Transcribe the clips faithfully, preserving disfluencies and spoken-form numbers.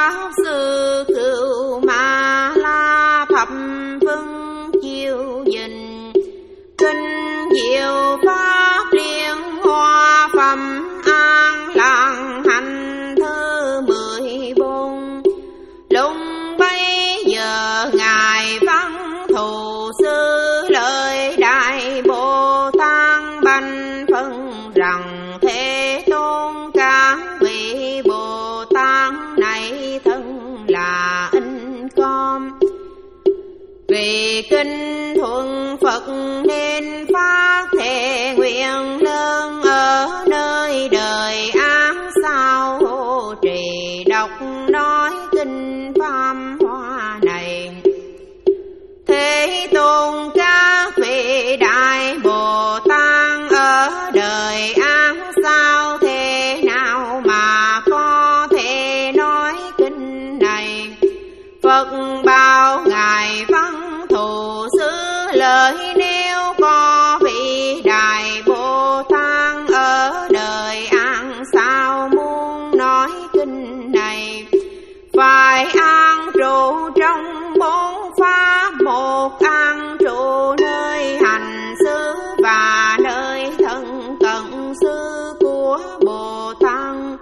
pháp sư cửu ma la thập phương chiêu dình, kinh diệu pháp liên hoa phẩm an làng hành thứ mười bốn. Lúc bấy giờ ngài văn thù sư lời đại Bồ Tát bành phân rằng Thế Tôn các vị Bồ Tát này thân là in con, vì kinh thuận Phật nên phát thệ nguyện lớn ở nơi đời án sao hộ trì đọc nói kinh pháp hoa này. Thế Tôn các vị đại Bồ Tát ở đời án sao thế nào mà có thể nói kinh này? Phật bảo ngài văn thù sư lời nếu có vị đại Bồ Tát ở đời an sao muốn nói kinh này, phải an trụ trong bốn pháp, một an trụ nơi hành xứ và nơi thân cận xứ của Bồ Tát.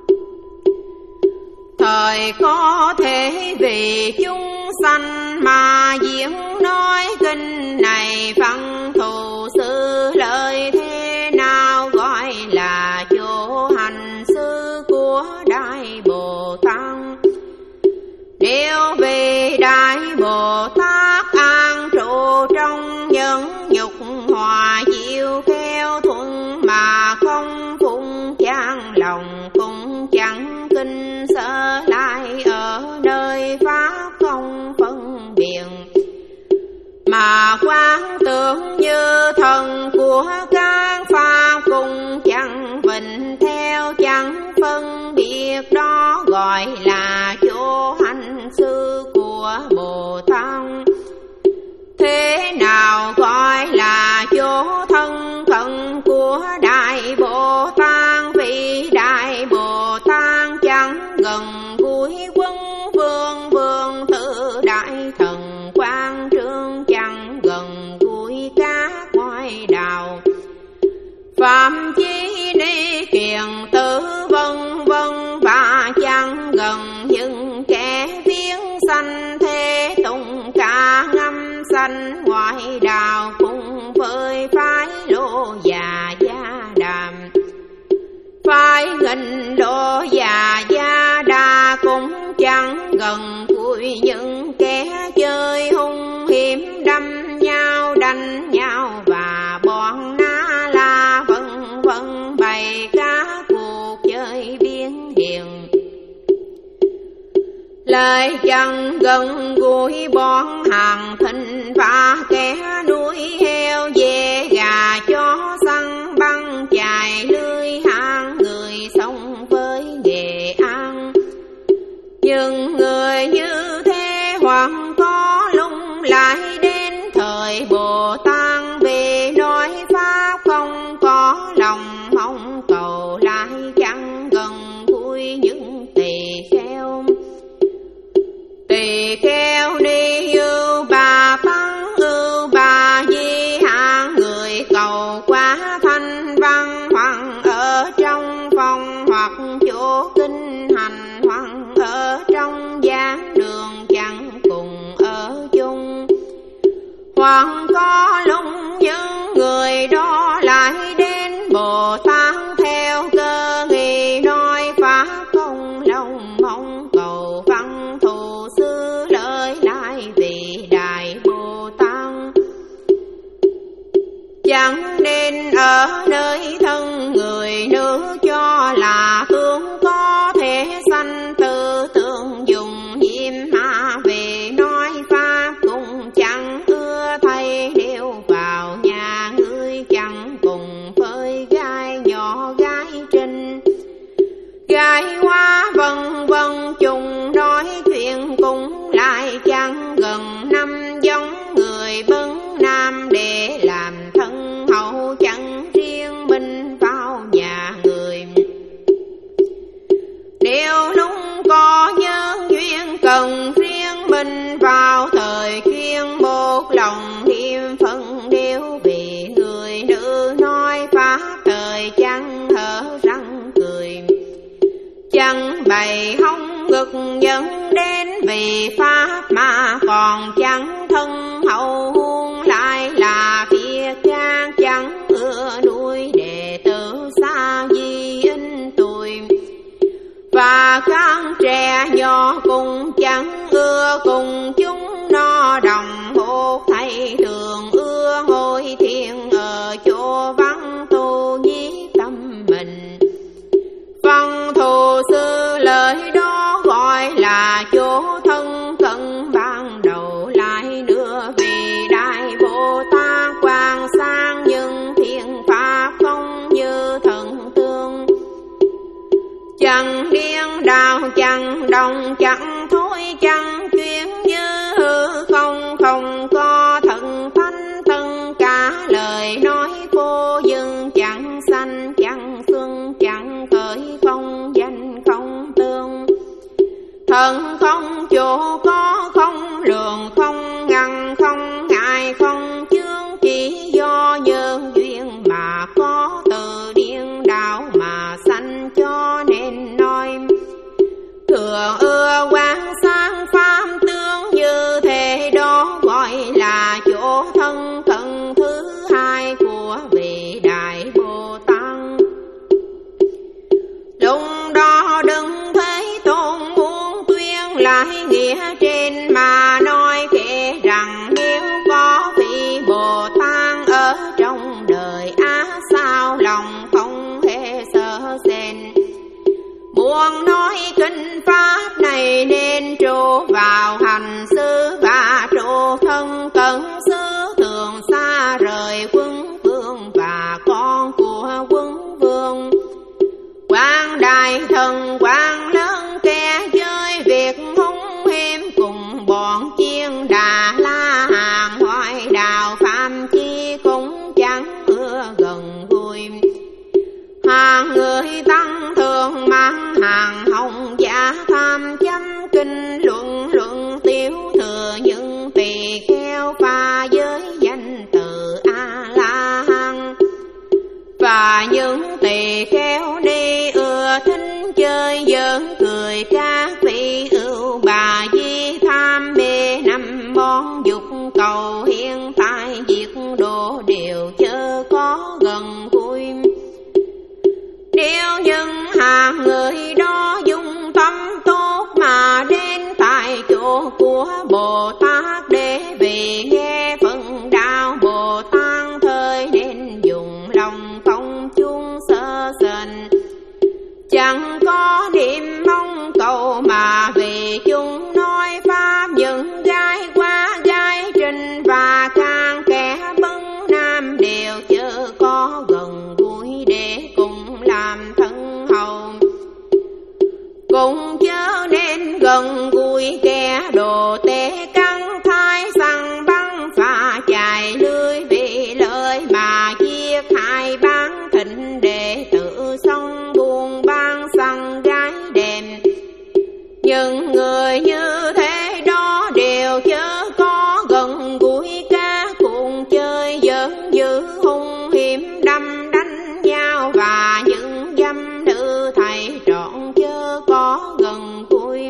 Thời có thể vì chúng sanh mà diễn nói kinh này, văn thù sư lời thế nào gọi là chỗ hành xứ của đại Bồ Tát? Nếu vì đại Bồ Tát an trụ trong những nhục hòa diệu khéo thuận mà không phụng chan lòng, cũng chẳng kinh sợ lại ở nơi pháp không phân biệt, mà quán tưởng như thần của các pháp cũng chẳng vịnh theo, chẳng phân biệt, đó gọi là chỗ hành xứ của Bồ Tát. Thế nào gọi là chỗ thân cận của đại Bồ Tát? Vì đại Bồ Tát chẳng gần gũi quân vương, vương tự đại thần quan trương chẳng gần gũi các ngoại đạo, phạm chí ni kiền tử vân vân, và chẳng gần những kẻ viếng sanh thế tùng ca ngâm sanh ngoại đạo, cùng với phái Lô Già Gia Đàm. Phái Nghinh Lô Già Gia Đà cũng chẳng gần gũi những kẻ chơi hung hiểm, đâm nhau đánh nhau và bọn Na La vân vân, bày các cuộc chơi biến hiền. Lời chẳng gần gũi bọn hàng thịnh và kẻ nuôi heo dê gà chó săn băng chài lưới hang, người sống với nghề ăn. Nhưng người như thế hoặc có lung lại đến thời Bồ Tát, vì nói pháp không có lòng mong cầu, lại chẳng gần gũi những tỳ kheo. Tỳ kheo ni ưu bà tăng ưu bà di hạ, người cầu quá thanh văn hoặc ở trong phòng, hoặc chỗ kinh hành, hoặc ở trong giảng đường chẳng cùng ở chung. Hoặc có lúc những người đó lại đến Bồ Tát theo cơ nghi, nói pháp không lòng mong cầu, văn thù sư lời lại vì đại Bồ Tát. Chẳng nên ở nơi thân người nữ cho là tướng có thể sanh tư tưởng dùng diêm ma, về nói pháp cũng chẳng ưa thay, đều vào nhà ngươi chẳng cùng với gái nhỏ gái trinh gái hoa vân vân, chung nói chuyện cũng lại chẳng gần năm giống người bấn nam, để làm thân hậu chẳng riêng mình chữ nói pháp thời chẳng hở răng cười, chẳng bày hông ngực dẫn đến vì pháp mà còn chẳng thân hậu huống, lại là phía cha chẳng ưa nuôi đệ tử xa di in tuổi, và các trẻ nhỏ cũng chẳng ưa cùng chúng nó đồng hốt, thầy thường ưa ngồi thiền ở chỗ vắng tu nhiếp tâm mình. Văn thù sư lời đó gọi là chỗ thân cận ban đầu, lại nữa vì đại Bồ Tát quan sang nhưng thiện pháp không như thần tương, chẳng điên đảo chẳng đồng chẳng thối chẳng chuyên như hư không, không có thần thánh tất cả lời nói vô dừng, chẳng sanh chẳng xuân chẳng khởi không danh không tương, thần không chỗ có không lượng không ngăn không ngại không chướng, chỉ do nhân duyên mà có từ điên đạo mà sanh, cho nên nói thường ưa quán sáng pháp tướng như thế, đó gọi là chỗ thân cận thứ hai của vị đại Bồ Tát. Lúc đó đừng thấy tôn muốn tuyên lại nghĩa trên mà nói kể rằng, nếu có vị Bồ Tát ở trong đời á sao lòng không hề sợ sệt, muốn nói kinh pháp này nên trô vào hành xứ, và trô thân cận xứ thường xa rời quân vương và con của quân vương. Quan đại thần quan lớn kẻ chơi việc hung hiểm, cùng bọn chiên Đà La hàng hoại đạo phạm chi cũng chẳng ưa gần gũi. Hàng người tăng thường mang hàng hồng giả tham chấm kinh luận luận tiểu thừa, những tỳ kheo pha giới danh từ A La Hán, và những tỳ kheo đi ưa thính chơi giỡn cười các vị ưu bà di tham mê năm món dục cầu hiện tại diệt độ đều chớ có gần gũi. Nếu những hàng người đó dùng tâm tốt mà đến tại chỗ của Bồ Tát, để vì nghe phần đạo Bồ Tát thời nên dùng lòng không chuông sơ sần, chẳng có điểm mong cầu mà vì chúng nói pháp những gái quá gái trình, và càng kẻ bấn nam đều chớ có gần gũi để cùng làm thân hầu, cũng chớ nên gần gũi kẻ đồ tể căng thai săn bắn phá chạy lưới, vì lợi mà giết hại bán thịnh để tự sống buôn bán săn gái đêm. Những người như thế đó đều chớ có gần gũi cá cuồng chơi giỡn dữ hung hiểm đâm đánh nhau, và những dâm nữ thầy trọn chớ có gần gũi.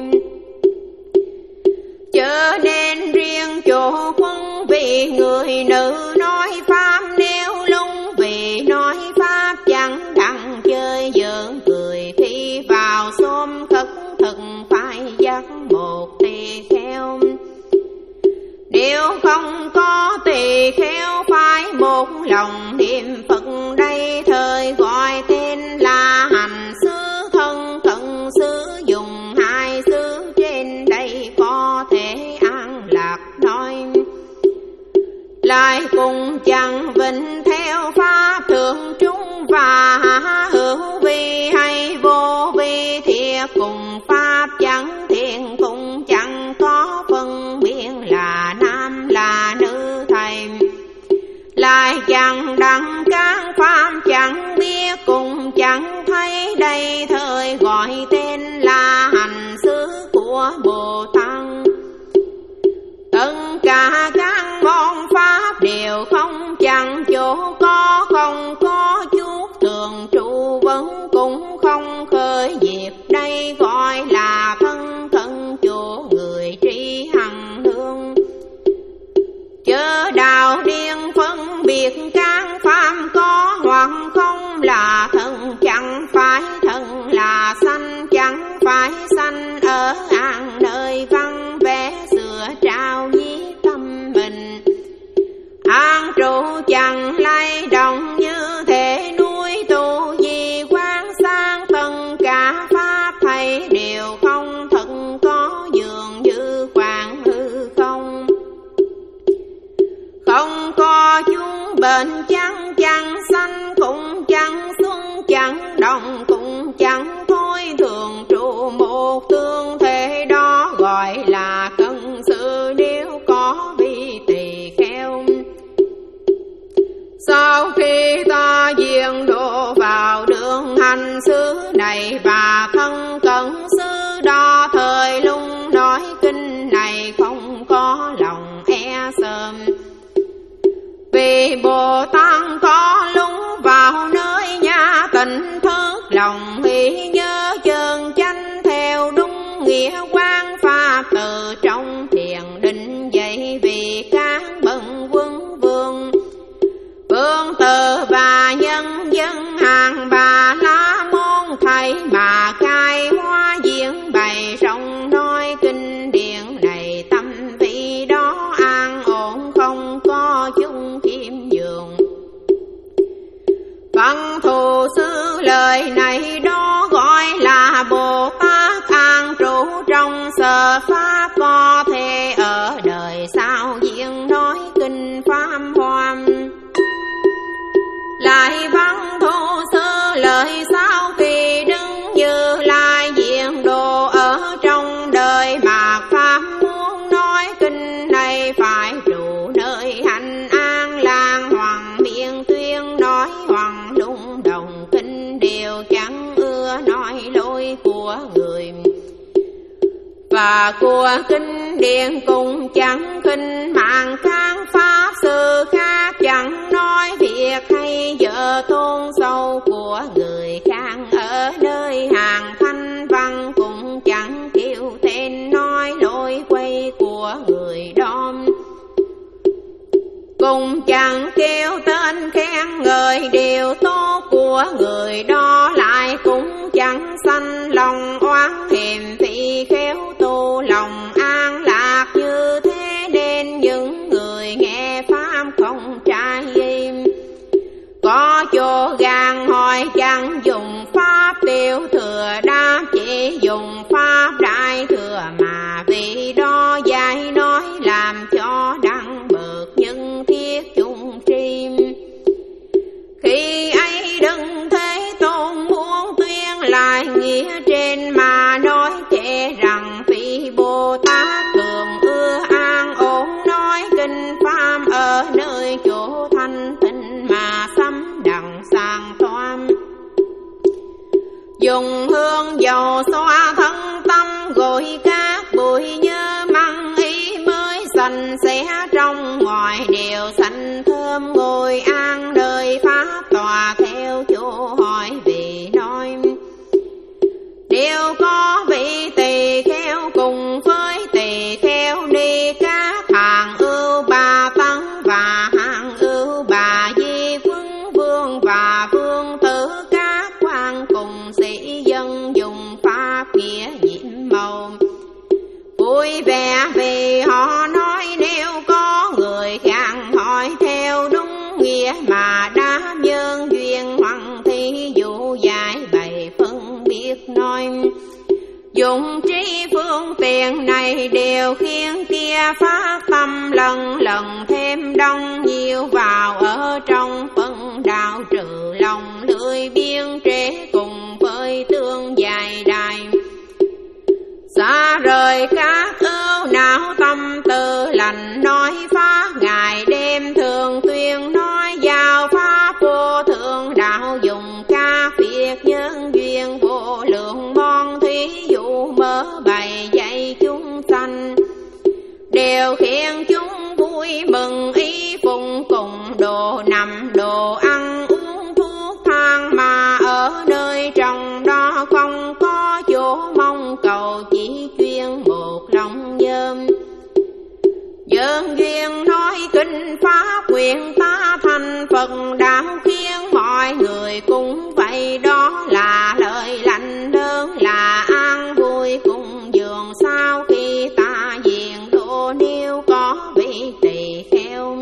Chớ nên riêng chỗ quân vì người nữ nói pháp, nếu lung vì nói pháp chẳng đặng chơi giỡn cười, khi vào xóm khất thực phải dắt một tỳ kheo. Nếu không có tỳ kheo phải một lòng niệm Phật, đây thời gọi tên là hành xứ thân cận xứ, dùng hai xứ trên đây có thể an lạc nói. Lại cùng chẳng vinh theo pháp thượng trung và hữu vi hay vô vi, thiệt cùng pháp chẳng thiện cũng chẳng có phân biệt là nam là nữ thầy. Lại chẳng đăng các pháp chẳng biết cũng chẳng thấy, đây thời gọi tên là hành xứ của Bồ Tát. Tất cả các môn pháp đều không chẳng chỗ có không hoặc không là thân, chẳng phải thân là sanh, chẳng phải sanh ở an nơi văn vẽ sửa trao viết tâm mình. An trụ chẳng lay động như thể núi tu di quán sang, tất cả pháp thầy đều không thật có dường như khoảng hư không. Không có chúng bệnh chẳng chẳng sanh, cũng chẳng xuân chẳng động, cũng chẳng thôi thường trụ một tương thế, đó gọi là cân sự nếu có vi tỳ kheo. Sau khi ta diện độ vào đường hành xứ này và thân cận xứ đó, thời lung nói kinh này không có lòng e sờm. Vì Bồ Tát có lung vào nơi nhà tỉnh thức, lòng ý nhớ chân chánh theo đúng nghĩa quán pháp, từ trong thiền định dậy vì các bậc quân vương. Vương tử và nhân dân hàng Bà La Môn thầy mà khai hóa diễn bày rộng nói kinh điển này, tâm vị đó an ổn không có chung khiêm nhường. Văn thù sư lời này đó gọi là Bồ Tát an trụ trong sở pháp, có thể ở đời sau diễn nói kinh pháp hoa. Lại văn thù sư lời sau khi đứng Như Lai diện độ ở trong đời mạt pháp, muốn nói kinh này phải trụ nơi hạnh an lạc, hoàng miệng tuyên nói hoàng đúng đồng kinh đều chẳng ưa nói lỗi của người. Và của kinh điển cũng chẳng khinh mạng các pháp sư khác, chẳng nói việc hay dở tôn sâu của người khác. Ở nơi hàng thanh văn cũng chẳng kêu tên nói lỗi quay của người đó, cũng chẳng kêu tên khen ngợi điều tốt của người đó. Lại cũng chẳng sanh lòng oán hiềm thị khéo tu lòng an lạc, như thế nên những người nghe pháp không trái im. Có chỗ gan hỏi chẳng dùng pháp tiêu thừa, đáp chỉ dùng pháp đại thừa, mà vì đó dạy nói làm cho đặng bậc nhân thiết chung tri. Khi ấy đừng thế tôn muốn tuyên lại nghĩa trên, mà nói kể rằng vì Bồ Tát thường ưa an ổn nói kinh pháp ở nơi chỗ thanh tịnh mà sắm đặng sàng toan. Dùng hương dầu xoa thân tâm, gội các bụi nhớ măng ý mới sạch sẽ, trong ngoài đều xanh thơm. Ngồi an nơi pháp tòa theo chỗ hỏi vì nói, đều có vị tỳ kheo cùng với tỳ kheo đi các hàng ưu bà tấn và hàng ưu bà di quân vương và vương tử, các quan cùng sĩ dân dùng pháp nghĩa nhiệm màu. Vui vẻ vì họ nói nếu có người khác hỏi theo đúng nghĩa mà đáp nhân duyên, hoặc thí dụ giải bày phân biết nói. Dùng trí phương tiện này đều khiến kia phát tâm lần lần thêm đông nhiều vào, ở trong phân đạo trừ lòng lưỡi biên trế cùng với tương dài đài. Xa rời các ưu não tâm tư lành nói pháp, ngày đêm thường tuyên nói giao pháp vô thượng đạo. Dùng các việc nhân duyên vô lượng bon thí dụ mở bày dạy chúng sanh, đều khiến chúng vui mừng ý phụng cùng đồ nằm đồ ăn uống thuốc thang, mà ở nơi trong đó không có chỗ mong cầu, chỉ chuyên một lòng nhơm. Dân duyên nói kinh pháp quyền ta thành Phật đạo, khiến mọi mọi người cũng vậy, đó là lời lành đơn là an vui cùng giường. Sau khi ta diện độ nếu có vị tỳ kheo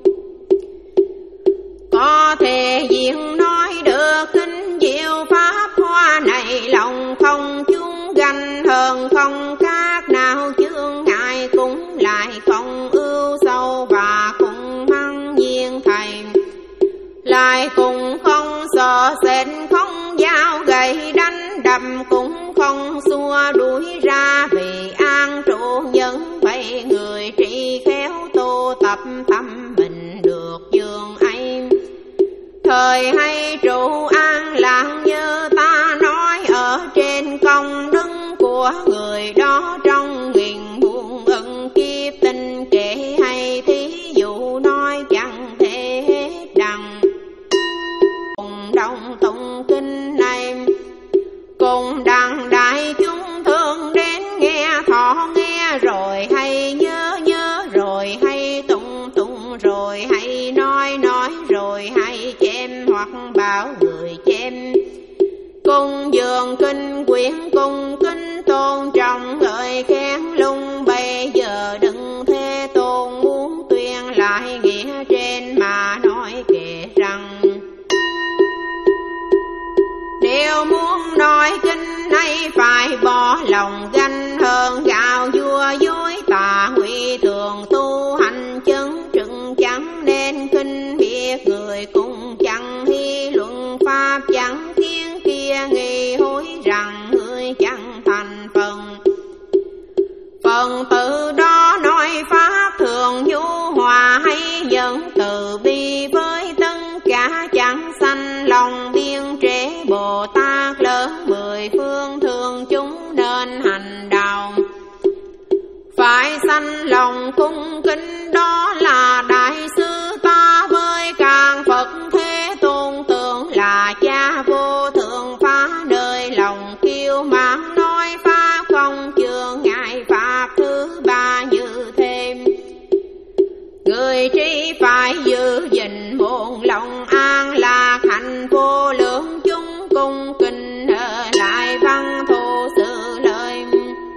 có thể diện nói được kinh diệu pháp hoa này, lòng không chung ganh hơn không các nào chướng ngại, cũng lại không ưu sâu và cũng hăng nhiên thầy, lại cũng không sợ sệt không dao gậy đánh đập, cũng không xua đuổi ra vì an trụ nhân. Vậy người trị khéo tu tập tâm mình được dương ấy, thời hay trụ an lạc như ta nói ở trên công đức của người đó. Trong nghìn muôn ân kiếp tinh kể hay thí dụ nói chẳng thể hết đặng. Cùng đồng tụng kinh này cùng đặng đại chúng thương đến nghe thọ nghe, rồi hay nhớ nhớ, rồi hay tụng tụng, rồi hay nói nói, rồi hay chém hoặc bảo người chém. Cùng dường kinh quyển cùng kính tôn trọng ngợi khen lung. Bây giờ đừng thế tôn muốn tuyên lại nghĩa trên mà nói kể rằng, nếu muốn nói kinh này phải bỏ lòng ganh hơn gạo vua dối tà nguy, thường tu hành chân trừng chẳng nên kinh biết người cùng chẳng hy luận pháp chẳng thiên kia nghi hối rằng người chẳng thành phần. Phần từ đó nói pháp thường nhu hòa hay dẫn từ bi với tất cả chẳng sanh lòng biên trễ. Bồ Tát lớn mười phương thương chúng nên hành đạo, phải sanh lòng cung kính, đó là đại sư ta với càng Phật Thế Tôn, tưởng là cha vô thượng phá đời lòng kiêu mãn, nói pháp không chướng ngại. Pháp thứ ba như thêm người trí phải giữ gìn bổn lòng an lạc hạnh vô lượng, chúng cung kính lại văn thù sự lời.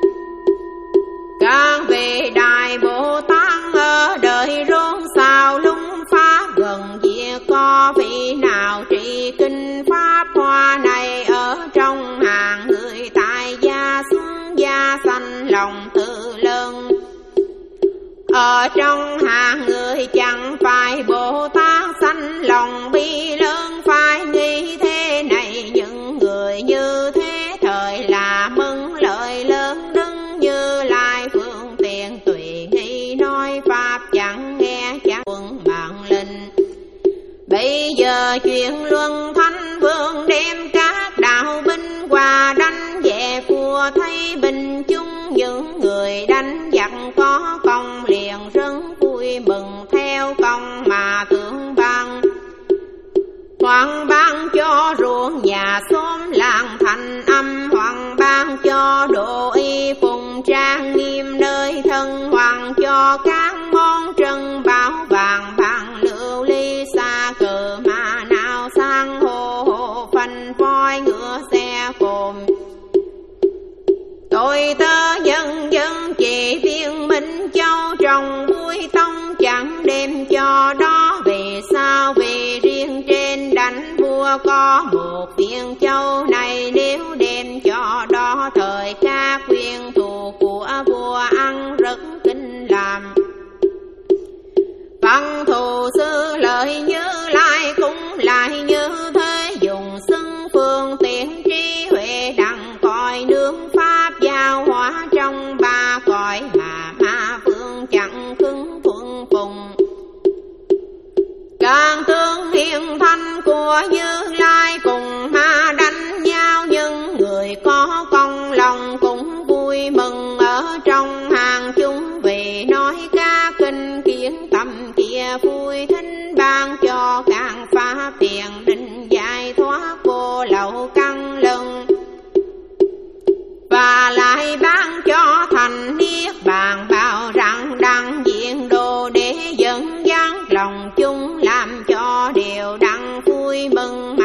Các vị đại Bồ Tát ở đời rốn sao lung pháp gần diệt, có vị nào trị kinh pháp hoa này ở trong hàng người tại gia xuống gia sanh lòng tự lớn. Ở trong hàng người chẳng phải Bồ Tát sanh lòng bi lớn, phải nghĩ thế này những người như thế thời là mừng lợi lớn. Đứng như lai phương tiện tùy nghi nói pháp chẳng nghe chẳng quân mạng linh. Bây giờ chuyện luân thánh vương đem các đạo binh qua đánh về vua, thấy binh chúng những người đánh giặc có công liền rất vui mừng, theo công mà tưởng ban. Hoàng ban cho ruộng nhà xóm làng thành âm, hoàng ban cho độ y phùng trang nghiêm nơi thân, hoàng cho các món trân bảo vàng bạc lưu ly xa cờ mà nào sang hồ hồ phanh voi ngựa xe cồn. Tôi tớ dân dân chỉ viên Minh Châu trong buổi tông chẳng đem cho đó. Vì sao? Vì riêng trên đánh vua có một viên châu này, nếu đem cho đó thời các quyền thù của vua ăn rất kinh làm. Văn thù sư lợi Như Lai cũng lại như thế, dùng xưng phương tiện trí huệ đặng cõi nương pháp giao hóa trong ba cõi mà ma vương chẳng cứng thuận phùng. Càng tương hiện thanh của Như Lai cùng ma đánh nhau, nhưng người có công lòng cũng vui mừng ở trong hàng chúng, vì nói ca kinh kiến tâm kia vui thính, ban cho càng pháp tiền định giải thoát vô lậu căn lưng, và lại ban cho thành niết bàn bảo rằng đăng diện đồ để dẫn dắt lòng chúng, làm cho điều đặng vui mừng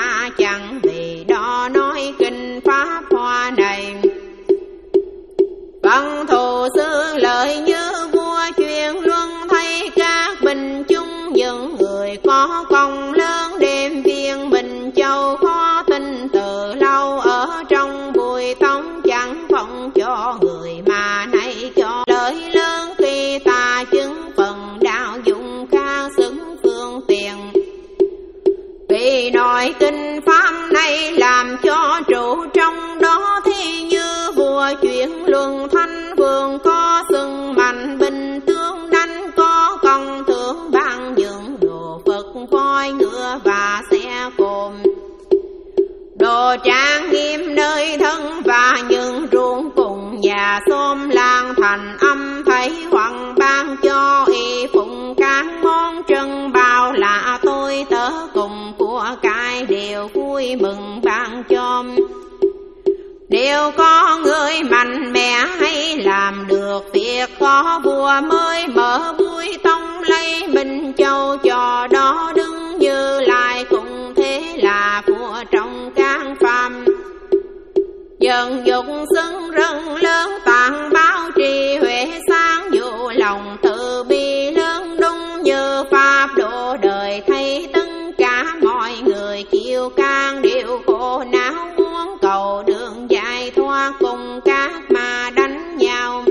nội kinh pháp này làm cho trụ trong đó, thì như vua chuyển luân thanh vương có xưng mạnh bình tướng đánh, có công thưởng ban những đồ Phật voi ngựa và xe cồn, đồ trang nghiêm nơi thân và những ruộng cùng nhà xóm làng thành âm thấy hoàng ban cho y phụng các món trân bao là tôi tớ cùng của cải đều vui mừng ban cho. Nếu có người mạnh mẽ hay làm được việc khó, vua mới mở vui tông lấy Minh Châu cho đó đứng như lại cũng thế là vua trong các phàm. Dần dục xưng rừng lớn tạng báo trì huệ sáng, dụ lòng từ bi lớn đúng như pháp độ đời, thấy tất cả mọi người chịu can đều khổ não, muốn cầu đường giải thoát cùng các ma đánh nhau.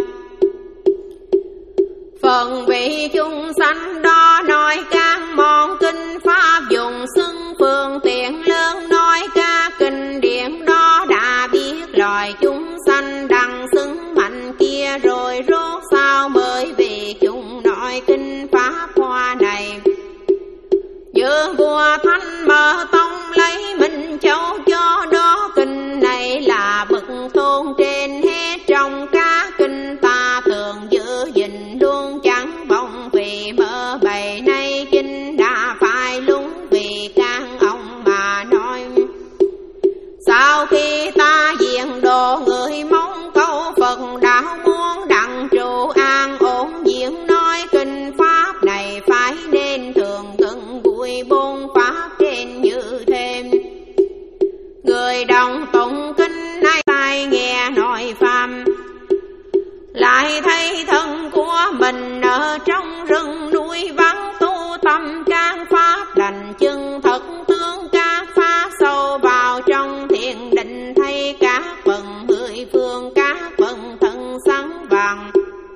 Phần vị chúng sanh đó nói các món kinh pháp dùng xưng phương tiện lớn, nói các kinh điển đó đã biết loài chúng sanh đặng xưng mạnh kia, rồi rốt sao mới vì chúng nói kinh pháp hoa này. Giữa vua Thanh mở tông lấy Minh Châu cho đó, kinh này là bậc tôn trên hết trong các kinh ta thường giữ gìn luôn chẳng vọng, vì mở bày nay kinh đã phải lúng vì các ông mà nói. Sau khi ta diện độ người mong câu Phật đạo muốn đặng trụ an ổn diễn, nói kinh pháp này phải nên thường gần gũi bốn pháp trên như thêm. Người đồng tụng kinh này tai nghe nói phàm, lại thấy thân của mình ở trong rừng núi vắng, tu tâm các pháp lành chân thật tướng, các pháp sâu vào trong thiền định, thấy các phần mười phương các phần thân sáng vàng.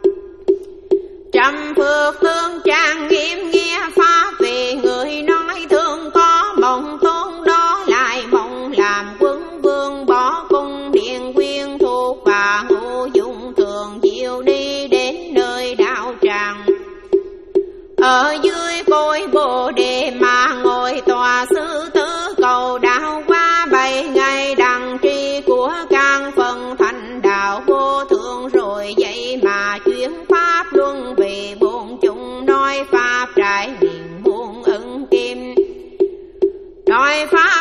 Trăm phước tương trang nghiêm nghe pháp, vì người nói thương có mộng tôn đó lại mộng làm quân vương, bỏ cung điện quyên thuộc và ngũ dụng thường diệu đi đến nơi đạo tràng. Ở dưới cội Bồ Đề mà ngồi tòa sư tử cầu đạo qua bảy ngày đặng tri của các phần thành đạo vô thượng, rồi vậy mà chuyến pháp luân vì bốn chúng nói pháp trải miệng muôn ưng kim. Nói pháp